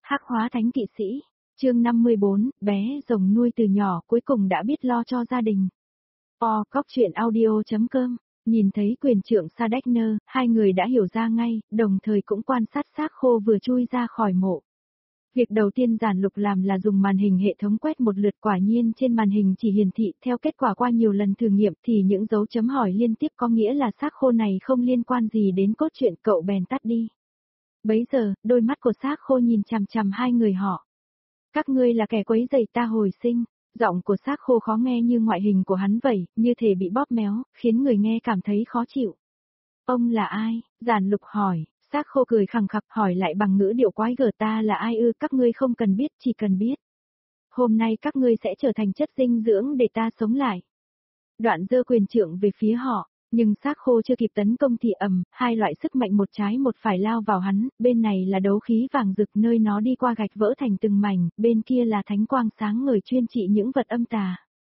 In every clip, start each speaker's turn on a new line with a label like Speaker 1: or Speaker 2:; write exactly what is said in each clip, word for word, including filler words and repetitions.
Speaker 1: Hắc hóa thánh kỵ sĩ, chương năm mươi bốn, bé rồng nuôi từ nhỏ cuối cùng đã biết lo cho gia đình. O, cóc truyện audio.com, nhìn thấy quyền trượng Sadekner, hai người đã hiểu ra ngay, đồng thời cũng quan sát xác khô vừa chui ra khỏi mộ. Việc đầu tiên Giản Lục làm là dùng màn hình hệ thống quét một lượt, quả nhiên trên màn hình chỉ hiển thị theo kết quả qua nhiều lần thử nghiệm thì những dấu chấm hỏi liên tiếp có nghĩa là xác khô này không liên quan gì đến cốt truyện, cậu bèn tắt đi. Bấy giờ, đôi mắt của xác khô nhìn chằm chằm hai người họ. Các ngươi là kẻ quấy rầy ta hồi sinh. Giọng của xác khô khó nghe như ngoại hình của hắn vậy, như thể bị bóp méo, khiến người nghe cảm thấy khó chịu. Ông là ai? Giản Lục hỏi. Xác khô cười khằng khặc hỏi lại bằng ngữ điệu quái gở, ta là ai ư? Các ngươi không cần biết, chỉ cần biết. Hôm nay các ngươi sẽ trở thành chất dinh dưỡng để ta sống lại. Đoạn giơ quyền trượng về phía họ, nhưng xác khô chưa kịp tấn công thì ầm, hai loại sức mạnh một trái một phải lao vào hắn, bên này là đấu khí vàng rực nơi nó đi qua gạch vỡ thành từng mảnh, bên kia là thánh quang sáng ngời chuyên trị những vật âm tà.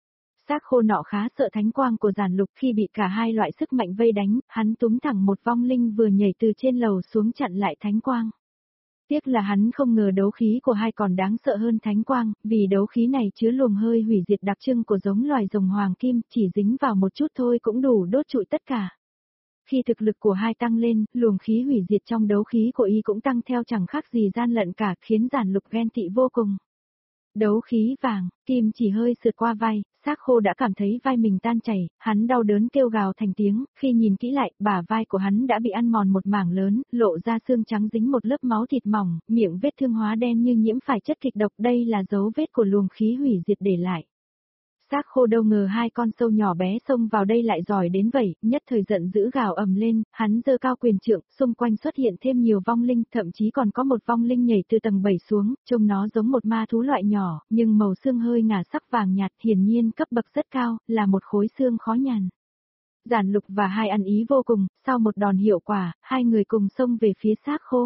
Speaker 1: Xác khô nọ khá sợ thánh quang của Giản Lục, khi bị cả hai loại sức mạnh vây đánh, hắn túm thẳng một vong linh vừa nhảy từ trên lầu xuống chặn lại thánh quang. Tiếc là hắn không ngờ đấu khí của hai còn đáng sợ hơn thánh quang, vì đấu khí này chứa luồng hơi hủy diệt đặc trưng của giống loài rồng hoàng kim, chỉ dính vào một chút thôi cũng đủ đốt trụi tất cả. Khi thực lực của hai tăng lên, luồng khí hủy diệt trong đấu khí của y cũng tăng theo, chẳng khác gì gian lận cả, khiến Giản Lục ghen tị vô cùng. Đấu khí vàng, kim chỉ hơi sượt qua vai, xác khô đã cảm thấy vai mình tan chảy, hắn đau đớn kêu gào thành tiếng, khi nhìn kỹ lại, bả vai của hắn đã bị ăn mòn một mảng lớn, lộ ra xương trắng dính một lớp máu thịt mỏng, miệng vết thương hóa đen như nhiễm phải chất kịch độc, đây là dấu vết của luồng khí hủy diệt để lại. Xác khô đâu ngờ hai con sâu nhỏ bé xông vào đây lại giỏi đến vậy, nhất thời giận dữ gào ầm lên, hắn giơ cao quyền trượng, xung quanh xuất hiện thêm nhiều vong linh, thậm chí còn có một vong linh nhảy từ tầng bảy xuống, trông nó giống một ma thú loại nhỏ, nhưng màu xương hơi ngả sắc vàng nhạt, hiển nhiên cấp bậc rất cao, là một khối xương khó nhằn. Giản Lục và hai ăn ý vô cùng, sau một đòn hiệu quả, hai người cùng xông về phía xác khô.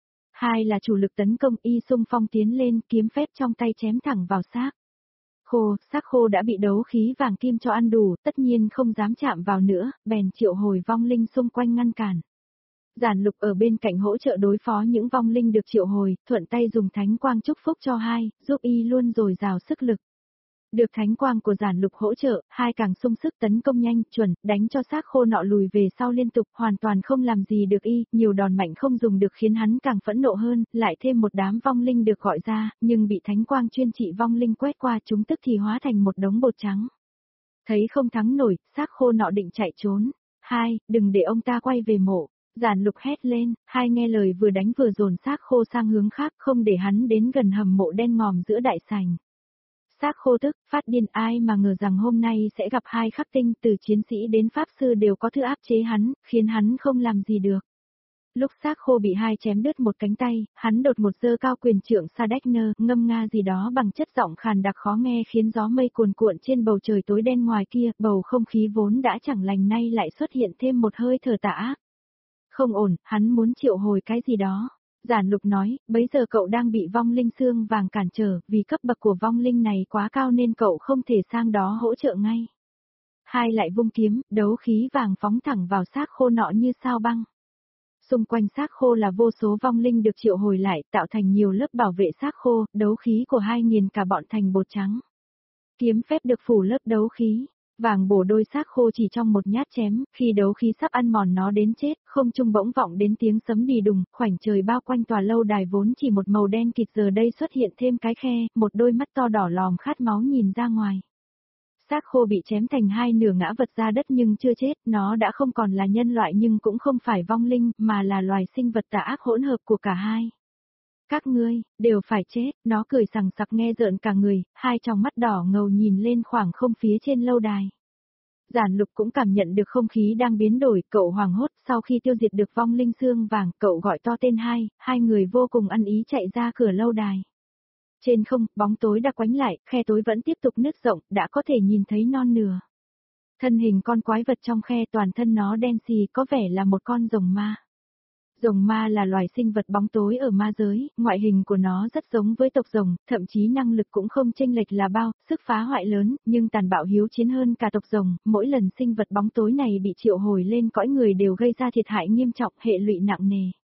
Speaker 1: Hai là chủ lực tấn công, y xung phong tiến lên, kiếm phép trong tay chém thẳng vào xác khô, xác khô đã bị đấu khí vàng kim cho ăn đủ, tất nhiên không dám chạm vào nữa, bèn triệu hồi vong linh xung quanh ngăn cản. Giản Lục ở bên cạnh hỗ trợ đối phó những vong linh được triệu hồi, thuận tay dùng thánh quang chúc phúc cho hai, giúp y luôn dồi dào sức lực. Được thánh quang của Giản Lục hỗ trợ, hai càng sung sức tấn công nhanh, chuẩn, đánh cho xác khô nọ lùi về sau liên tục, hoàn toàn không làm gì được y, nhiều đòn mạnh không dùng được khiến hắn càng phẫn nộ hơn, lại thêm một đám vong linh được gọi ra, nhưng bị thánh quang chuyên trị vong linh quét qua chúng tức thì hóa thành một đống bột trắng. Thấy không thắng nổi, xác khô nọ định chạy trốn. Hai, đừng để ông ta quay về mộ. Giản Lục hét lên, hai nghe lời vừa đánh vừa dồn xác khô sang hướng khác, không để hắn đến gần hầm mộ đen ngòm giữa đại sảnh. Xác khô tức, phát điên, ai mà ngờ rằng hôm nay sẽ gặp hai khắc tinh, từ chiến sĩ đến pháp sư đều có thứ áp chế hắn, khiến hắn không làm gì được. Lúc xác khô bị hai chém đứt một cánh tay, hắn đột một giơ cao quyền trượng Sadekner, ngâm nga gì đó bằng chất giọng khàn đặc khó nghe khiến gió mây cuồn cuộn trên bầu trời tối đen ngoài kia, bầu không khí vốn đã chẳng lành nay lại xuất hiện thêm một hơi thở tà ác. Không ổn, hắn muốn triệu hồi cái gì đó. Giản Lục nói, bấy giờ cậu đang bị vong linh xương vàng cản trở, vì cấp bậc của vong linh này quá cao nên cậu không thể sang đó hỗ trợ ngay. Hai lại vung kiếm, đấu khí vàng phóng thẳng vào xác khô nọ như sao băng. Xung quanh xác khô là vô số vong linh được triệu hồi lại, tạo thành nhiều lớp bảo vệ xác khô, đấu khí của hai nghiền cả bọn thành bột trắng. Kiếm phép được phủ lớp đấu khí. Vàng bổ đôi xác khô chỉ trong một nhát chém, khi đấu khí sắp ăn mòn nó đến chết, không trung bỗng vọng đến tiếng sấm đì đùng, khoảnh trời bao quanh tòa lâu đài vốn chỉ một màu đen kịt giờ đây xuất hiện thêm cái khe, một đôi mắt to đỏ lòm khát máu nhìn ra ngoài. Xác khô bị chém thành hai nửa ngã vật ra đất nhưng chưa chết, nó đã không còn là nhân loại nhưng cũng không phải vong linh, mà là loài sinh vật tà ác hỗn hợp của cả hai. Các ngươi, đều phải chết, nó cười sằng sặc nghe rợn cả người, hai tròng mắt đỏ ngầu nhìn lên khoảng không phía trên lâu đài. Giản Lục cũng cảm nhận được không khí đang biến đổi, cậu hoảng hốt, sau khi tiêu diệt được vong linh xương vàng, cậu gọi to tên hai, hai người vô cùng ăn ý chạy ra cửa lâu đài. Trên không, bóng tối đã quánh lại, khe tối vẫn tiếp tục nứt rộng, đã có thể nhìn thấy non nửa. Thân hình con quái vật trong khe, toàn thân nó đen xì, có vẻ là một con rồng ma. Rồng ma là loài sinh vật bóng tối ở ma giới, ngoại hình của nó rất giống với tộc rồng, thậm chí năng lực cũng không chênh lệch là bao, sức phá hoại lớn, nhưng tàn bạo hiếu chiến hơn cả tộc rồng, mỗi lần sinh vật bóng tối này bị triệu hồi lên cõi người đều gây ra thiệt hại nghiêm trọng, hệ lụy nặng nề.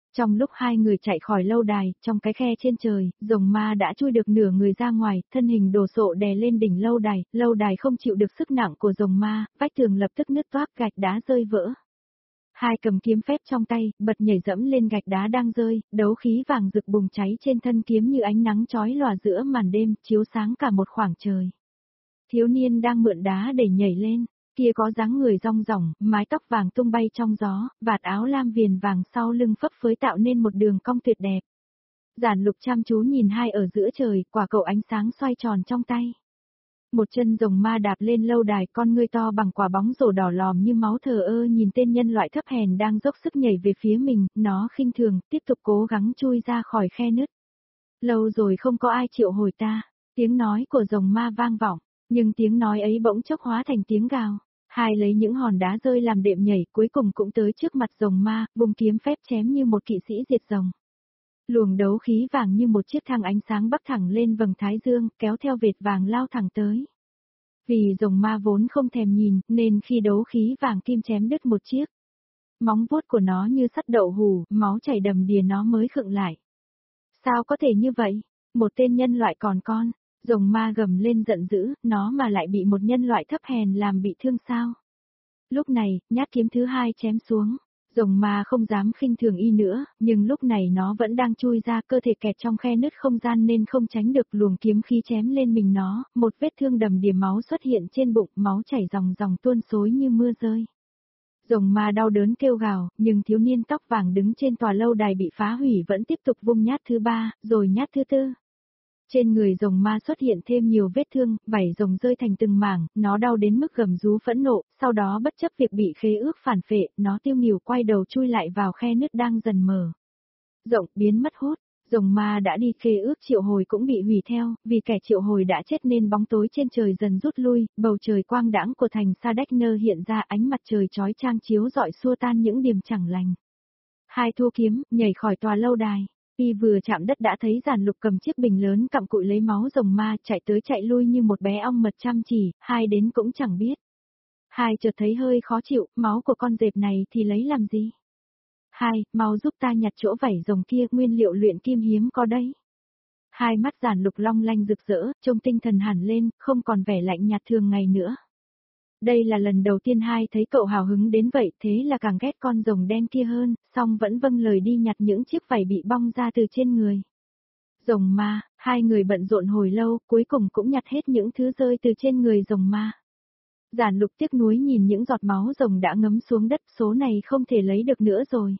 Speaker 1: Trong lúc hai người chạy khỏi lâu đài, trong cái khe trên trời, rồng ma đã chui được nửa người ra ngoài, thân hình đồ sộ đè lên đỉnh lâu đài, lâu đài không chịu được sức nặng của rồng ma, vách tường lập tức nứt toác, gạch đá rơi vỡ. Hai cầm kiếm phép trong tay, bật nhảy dẫm lên gạch đá đang rơi, đấu khí vàng rực bùng cháy trên thân kiếm như ánh nắng chói lòa giữa màn đêm, chiếu sáng cả một khoảng trời. Thiếu niên đang mượn đá để nhảy lên, kia có dáng người rong ròng, mái tóc vàng tung bay trong gió, vạt áo lam viền vàng sau lưng phấp phới tạo nên một đường cong tuyệt đẹp. Giản Lục chăm chú nhìn hai ở giữa trời, quả cầu ánh sáng xoay tròn trong tay. Một chân rồng ma đạp lên lâu đài, con ngươi to bằng quả bóng rổ đỏ lòm như máu thờ ơ nhìn tên nhân loại thấp hèn đang dốc sức nhảy về phía mình, nó khinh thường, tiếp tục cố gắng chui ra khỏi khe nứt. Lâu rồi không có ai triệu hồi ta, tiếng nói của rồng ma vang vọng, nhưng tiếng nói ấy bỗng chốc hóa thành tiếng gào. Hai lấy những hòn đá rơi làm đệm nhảy, cuối cùng cũng tới trước mặt rồng ma, vùng kiếm phép chém như một kỵ sĩ diệt rồng. Luồng đấu khí vàng như một chiếc thang ánh sáng bắc thẳng lên vầng thái dương, kéo theo vệt vàng lao thẳng tới. Vì rồng ma vốn không thèm nhìn, nên khi đấu khí vàng kim chém đứt một chiếc, móng vuốt của nó như sắt đậu hù, máu chảy đầm đìa nó mới khựng lại. Sao có thể như vậy? Một tên nhân loại còn con. Rồng ma gầm lên giận dữ, nó mà lại bị một nhân loại thấp hèn làm bị thương sao? Lúc này, nhát kiếm thứ hai chém xuống. Rồng ma không dám khinh thường y nữa, nhưng lúc này nó vẫn đang chui ra, cơ thể kẹt trong khe nứt không gian nên không tránh được luồng kiếm khí chém lên mình nó, một vết thương đầm đìa máu xuất hiện trên bụng, máu chảy ròng ròng tuôn xối như mưa rơi. Rồng ma đau đớn kêu gào, nhưng thiếu niên tóc vàng đứng trên tòa lâu đài bị phá hủy vẫn tiếp tục vung nhát thứ ba, rồi nhát thứ tư. Trên người rồng ma xuất hiện thêm nhiều vết thương, vảy rồng rơi thành từng mảng, nó đau đến mức gầm rú phẫn nộ, sau đó bất chấp việc bị khế ước phản phệ, nó tiêu nghỉu quay đầu chui lại vào khe nứt đang dần mở rộng, biến mất hút. Rồng ma đã đi, khế ước triệu hồi cũng bị hủy theo, vì kẻ triệu hồi đã chết nên bóng tối trên trời dần rút lui, bầu trời quang đãng của thành Sa Đách Nơ hiện ra, ánh mặt trời chói chang chiếu rọi xua tan những điểm chẳng lành. Hai thu kiếm, nhảy khỏi tòa lâu đài. Y vừa chạm đất đã thấy Giản Lục cầm chiếc bình lớn cặm cụi lấy máu rồng ma, chạy tới chạy lui như một bé ong mật chăm chỉ, hai đến cũng chẳng biết. Hai chợt thấy hơi khó chịu, máu của con dẹp này thì lấy làm gì? Hai, mau giúp ta nhặt chỗ vảy rồng kia, nguyên liệu luyện kim hiếm có đấy. Hai mắt Giản Lục long lanh rực rỡ, trông tinh thần hẳn lên, không còn vẻ lạnh nhạt thường ngày nữa. Đây là lần đầu tiên hai thấy cậu hào hứng đến vậy, thế là càng ghét con rồng đen kia hơn, song vẫn vâng lời đi nhặt những chiếc vảy bị bong ra từ trên người. Rồng ma, hai người bận rộn hồi lâu, cuối cùng cũng nhặt hết những thứ rơi từ trên người rồng ma. Giản Lục tiếc nuối nhìn những giọt máu rồng đã ngấm xuống đất, số này không thể lấy được nữa rồi.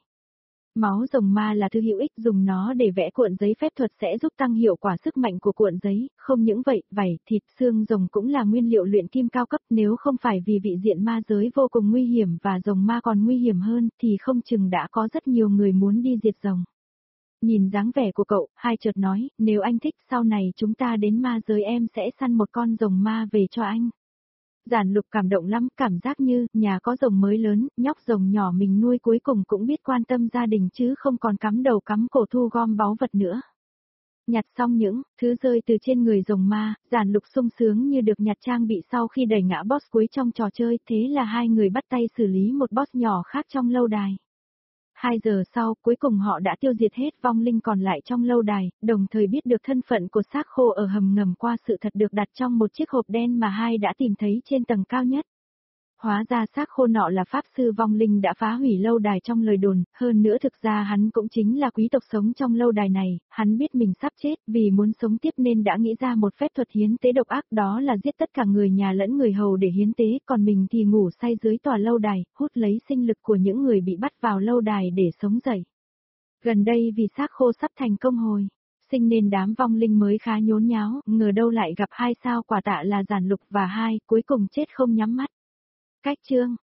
Speaker 1: Máu rồng ma là thứ hữu ích, dùng nó để vẽ cuộn giấy phép thuật sẽ giúp tăng hiệu quả sức mạnh của cuộn giấy, không những vậy, vảy, thịt, xương rồng cũng là nguyên liệu luyện kim cao cấp, nếu không phải vì vị diện ma giới vô cùng nguy hiểm và rồng ma còn nguy hiểm hơn, thì không chừng đã có rất nhiều người muốn đi diệt rồng. Nhìn dáng vẻ của cậu, hai chợt nói, nếu anh thích sau này chúng ta đến ma giới em sẽ săn một con rồng ma về cho anh. Giản Lục cảm động lắm, cảm giác như, nhà có rồng mới lớn, nhóc rồng nhỏ mình nuôi cuối cùng cũng biết quan tâm gia đình chứ không còn cắm đầu cắm cổ thu gom báu vật nữa. Nhặt xong những thứ rơi từ trên người rồng ma, Giản Lục sung sướng như được nhặt trang bị sau khi đẩy ngã boss cuối trong trò chơi, thế là hai người bắt tay xử lý một boss nhỏ khác trong lâu đài. Hai giờ sau, cuối cùng họ đã tiêu diệt hết vong linh còn lại trong lâu đài, đồng thời biết được thân phận của xác khô ở hầm ngầm qua sự thật được đặt trong một chiếc hộp đen mà hai đã tìm thấy trên tầng cao nhất. Hóa ra xác khô nọ là pháp sư vong linh đã phá hủy lâu đài trong lời đồn, hơn nữa thực ra hắn cũng chính là quý tộc sống trong lâu đài này, hắn biết mình sắp chết, vì muốn sống tiếp nên đã nghĩ ra một phép thuật hiến tế độc ác, đó là giết tất cả người nhà lẫn người hầu để hiến tế, còn mình thì ngủ say dưới tòa lâu đài, hút lấy sinh lực của những người bị bắt vào lâu đài để sống dậy. Gần đây vì xác khô sắp thành công hồi sinh nên đám vong linh mới khá nhốn nháo, ngờ đâu lại gặp hai sao quả tạ là Giản Lục và hai, cuối cùng chết không nhắm mắt. Cách chương